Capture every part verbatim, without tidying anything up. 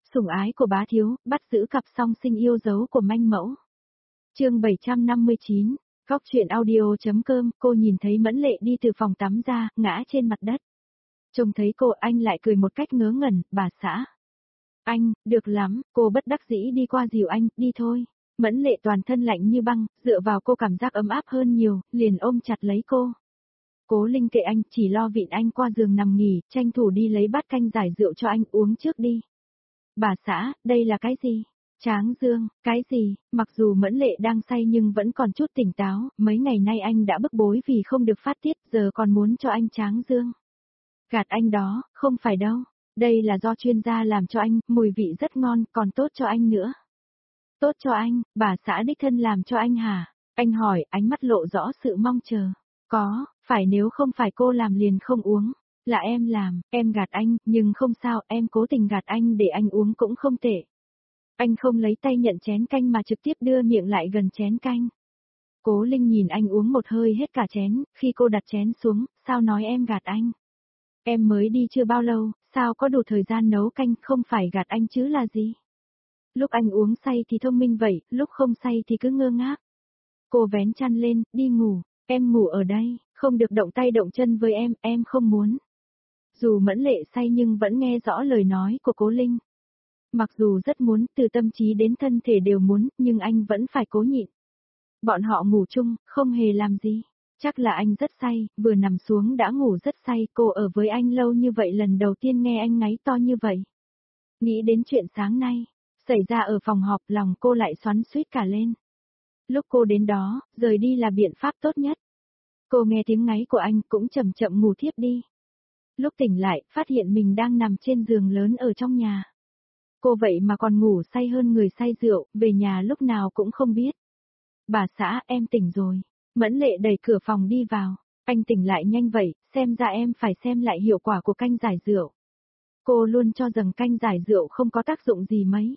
Sủng ái của bá thiếu, bắt giữ cặp song sinh yêu dấu của manh mẫu. Chương bảy trăm năm mươi chín, góc truyện audio.com, cô nhìn thấy Mẫn Lệ đi từ phòng tắm ra, ngã trên mặt đất. Trông thấy cô, anh lại cười một cách ngớ ngẩn, bà xã. Anh, được lắm, cô bất đắc dĩ đi qua dìu anh, đi thôi. Mẫn Lệ toàn thân lạnh như băng, dựa vào cô cảm giác ấm áp hơn nhiều, liền ôm chặt lấy cô. Cố Linh kệ anh, chỉ lo vịn anh qua giường nằm nghỉ, tranh thủ đi lấy bát canh giải rượu cho anh uống trước đi. Bà xã, đây là cái gì? Tráng dương, cái gì? Mặc dù Mẫn Lệ đang say nhưng vẫn còn chút tỉnh táo, mấy ngày nay anh đã bức bối vì không được phát tiết, giờ còn muốn cho anh tráng dương. Gạt anh đó, không phải đâu. Đây là do chuyên gia làm cho anh, mùi vị rất ngon, còn tốt cho anh nữa. Tốt cho anh, bà xã đích thân làm cho anh hả? Anh hỏi, ánh mắt lộ rõ sự mong chờ. Có, phải nếu không phải cô làm liền không uống. Là em làm, em gạt anh, nhưng không sao, em cố tình gạt anh để anh uống cũng không tệ. Anh không lấy tay nhận chén canh mà trực tiếp đưa miệng lại gần chén canh. Cố Linh nhìn anh uống một hơi hết cả chén, khi cô đặt chén xuống, sao nói em gạt anh? Em mới đi chưa bao lâu, sao có đủ thời gian nấu canh, không phải gạt anh chứ là gì? Lúc anh uống say thì thông minh vậy, lúc không say thì cứ ngơ ngác. Cô vén chăn lên, đi ngủ, em ngủ ở đây, không được động tay động chân với em, em không muốn. Dù Mẫn Lệ say nhưng vẫn nghe rõ lời nói của Cố Linh. Mặc dù rất muốn, từ tâm trí đến thân thể đều muốn, nhưng anh vẫn phải cố nhịn. Bọn họ ngủ chung, không hề làm gì. Chắc là anh rất say, vừa nằm xuống đã ngủ rất say, cô ở với anh lâu như vậy lần đầu tiên nghe anh ngáy to như vậy. Nghĩ đến chuyện sáng nay, xảy ra ở phòng họp lòng cô lại xoắn xuýt cả lên. Lúc cô đến đó, rời đi là biện pháp tốt nhất. Cô nghe tiếng ngáy của anh cũng chậm chậm ngủ thiếp đi. Lúc tỉnh lại, phát hiện mình đang nằm trên giường lớn ở trong nhà. Cô vậy mà còn ngủ say hơn người say rượu, về nhà lúc nào cũng không biết. Bà xã, em tỉnh rồi. Mẫn Lệ đẩy cửa phòng đi vào. Anh tỉnh lại nhanh vậy, xem ra em phải xem lại hiệu quả của canh giải rượu. Cô luôn cho rằng canh giải rượu không có tác dụng gì mấy.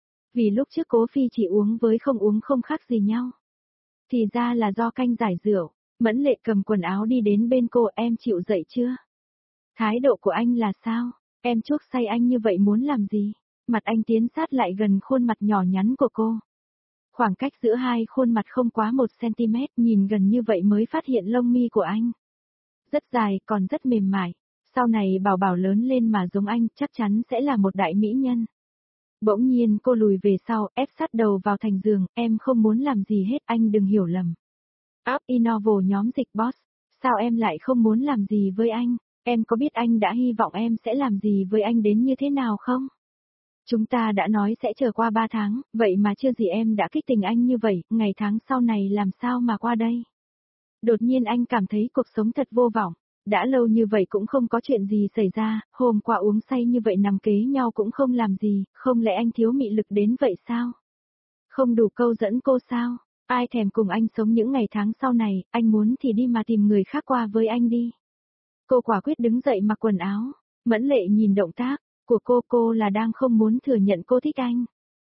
Vì lúc trước Cố Phi chỉ uống với không uống không khác gì nhau. Thì ra là do canh giải rượu. Mẫn Lệ cầm quần áo đi đến bên cô, em chịu dậy chưa? Thái độ của anh là sao? Em chuốc say anh như vậy muốn làm gì? Mặt anh tiến sát lại gần khuôn mặt nhỏ nhắn của cô. Khoảng cách giữa hai khuôn mặt không quá một xăng-ti-mét, nhìn gần như vậy mới phát hiện lông mi của anh. Rất dài, còn rất mềm mại. Sau này bảo bảo lớn lên mà giống anh, chắc chắn sẽ là một đại mỹ nhân. Bỗng nhiên cô lùi về sau, ép sát đầu vào thành giường, em không muốn làm gì hết, anh đừng hiểu lầm. Up Innovo nhóm dịch boss, sao em lại không muốn làm gì với anh? Em có biết anh đã hy vọng em sẽ làm gì với anh đến như thế nào không? Chúng ta đã nói sẽ chờ qua ba tháng, vậy mà chưa gì em đã kích tình anh như vậy, ngày tháng sau này làm sao mà qua đây? Đột nhiên anh cảm thấy cuộc sống thật vô vọng, đã lâu như vậy cũng không có chuyện gì xảy ra, hôm qua uống say như vậy nằm kế nhau cũng không làm gì, không lẽ anh thiếu mị lực đến vậy sao? Không đủ câu dẫn cô sao? Ai thèm cùng anh sống những ngày tháng sau này, anh muốn thì đi mà tìm người khác qua với anh đi. Cô quả quyết đứng dậy mặc quần áo, Mẫn Lệ nhìn động tác của cô cô là đang không muốn thừa nhận cô thích anh.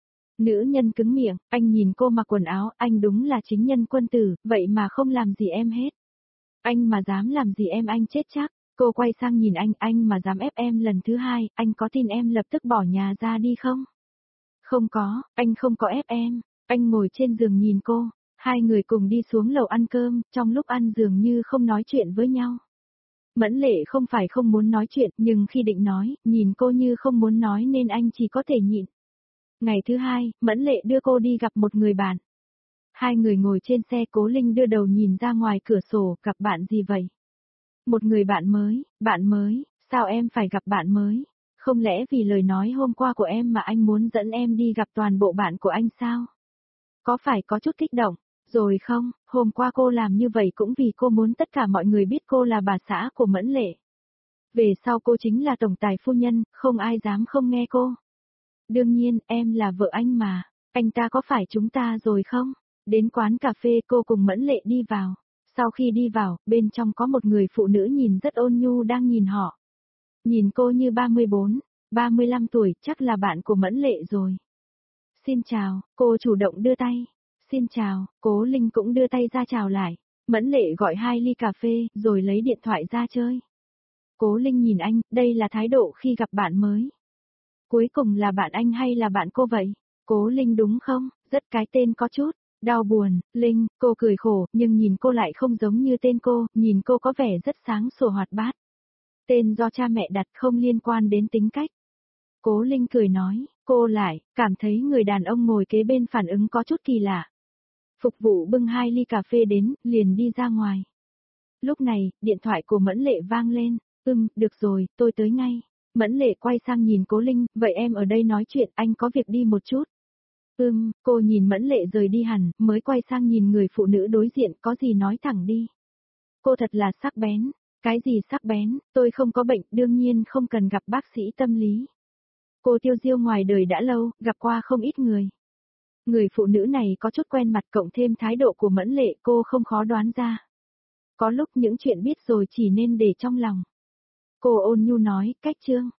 Nữ nhân cứng miệng, anh nhìn cô mặc quần áo, anh đúng là chính nhân quân tử, vậy mà không làm gì em hết. Anh mà dám làm gì em anh chết chắc. Cô quay sang nhìn anh, anh mà dám ép em lần thứ hai, anh có tin em lập tức bỏ nhà ra đi không? Không có, anh không có ép em. Anh ngồi trên giường nhìn cô, hai người cùng đi xuống lầu ăn cơm, trong lúc ăn dường như không nói chuyện với nhau. Mẫn Lệ không phải không muốn nói chuyện, nhưng khi định nói, nhìn cô như không muốn nói nên anh chỉ có thể nhịn. Ngày thứ hai, Mẫn Lệ đưa cô đi gặp một người bạn. Hai người ngồi trên xe, Cố Linh đưa đầu nhìn ra ngoài cửa sổ, gặp bạn gì vậy? Một người bạn mới, bạn mới, sao em phải gặp bạn mới? Không lẽ vì lời nói hôm qua của em mà anh muốn dẫn em đi gặp toàn bộ bạn của anh sao? Có phải có chút kích động, rồi không? Hôm qua cô làm như vậy cũng vì cô muốn tất cả mọi người biết cô là bà xã của Mẫn Lệ. Về sau cô chính là tổng tài phu nhân, không ai dám không nghe cô. Đương nhiên, em là vợ anh mà, anh ta có phải chúng ta rồi không? Đến quán cà phê cô cùng Mẫn Lệ đi vào. Sau khi đi vào, bên trong có một người phụ nữ nhìn rất ôn nhu đang nhìn họ. Nhìn cô như ba mươi bốn, ba mươi lăm tuổi, chắc là bạn của Mẫn Lệ rồi. Xin chào, cô chủ động đưa tay. Xin chào, Cố Linh cũng đưa tay ra chào lại. Mẫn Lệ gọi hai ly cà phê, rồi lấy điện thoại ra chơi. Cố Linh nhìn anh, đây là thái độ khi gặp bạn mới. Cuối cùng là bạn anh hay là bạn cô vậy? Cố Linh đúng không? Rất cái tên có chút đau buồn. Linh, cô cười khổ, nhưng nhìn cô lại không giống như tên cô, nhìn cô có vẻ rất sáng sủa hoạt bát. Tên do cha mẹ đặt không liên quan đến tính cách. Cố Linh cười nói, cô lại, cảm thấy người đàn ông ngồi kế bên phản ứng có chút kỳ lạ. Phục vụ bưng hai ly cà phê đến, liền đi ra ngoài. Lúc này, điện thoại của Mẫn Lệ vang lên, ừm, được rồi, tôi tới ngay. Mẫn Lệ quay sang nhìn Cố Linh, vậy em ở đây nói chuyện, anh có việc đi một chút. Ừm, cô nhìn Mẫn Lệ rời đi hẳn, mới quay sang nhìn người phụ nữ đối diện, có gì nói thẳng đi. Cô thật là sắc bén, cái gì sắc bén, tôi không có bệnh, đương nhiên không cần gặp bác sĩ tâm lý. Cô tiêu diêu ngoài đời đã lâu, gặp qua không ít người. Người phụ nữ này có chút quen mặt cộng thêm thái độ của Mẫn Lệ cô không khó đoán ra. Có lúc những chuyện biết rồi chỉ nên để trong lòng. Cô ôn nhu nói, cách Trương,